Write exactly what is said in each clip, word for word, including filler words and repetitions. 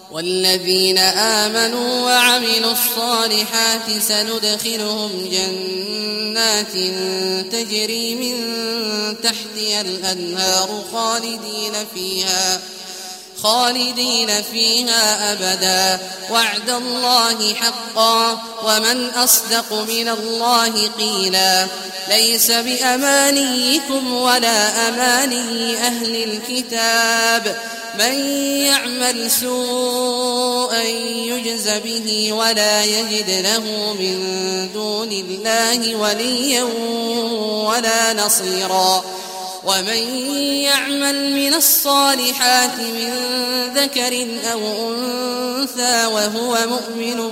والذين آمنوا وعملوا الصالحات سندخلهم جنات تجري من تحتها الأنهار خالدين فيها خالدين فيها أبدا وعد الله حقا ومن أصدق من الله قيلا ليس بأمانيكم ولا أماني أهل الكتاب من يعمل سوءا يجز به ولا يجد له من دون الله وليا ولا نصيرا ومن يعمل من الصالحات من ذكر أو أنثى وهو مؤمن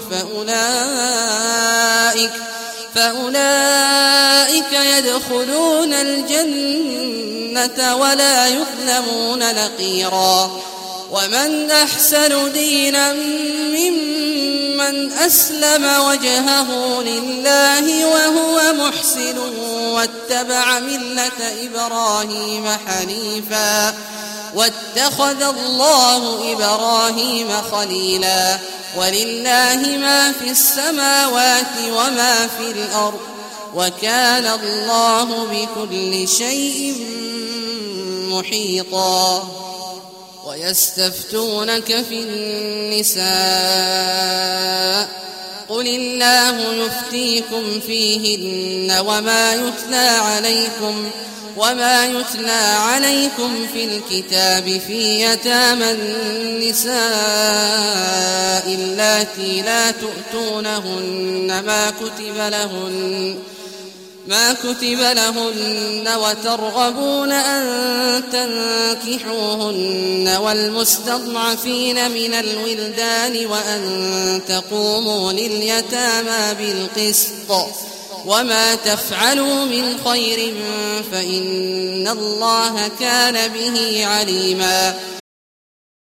فأولئك, فأولئك يدخلون الجنة ولا يظلمون نقيرا ومن أحسن دينا ممن أسلم وجهه لله وهو محسن واتبع ملة إبراهيم حنيفا واتخذ الله إبراهيم خليلا ولله ما في السماوات وما في الأرض وكان الله بكل شيء محيطا ويستفتونك في النساء قل الله يفتيكم فيهن وما يتلى عليكم وما يتلى عليكم في الكتاب في يتامى النساء اللاتي لا تؤتونهن ما كتب لهن ما كتب لهن وترغبون أن تنكحوهن والمستضعفين من الولدان وأن تقوموا لليتامى بالقسط وما تفعلوا من خير فإن الله كان به عليما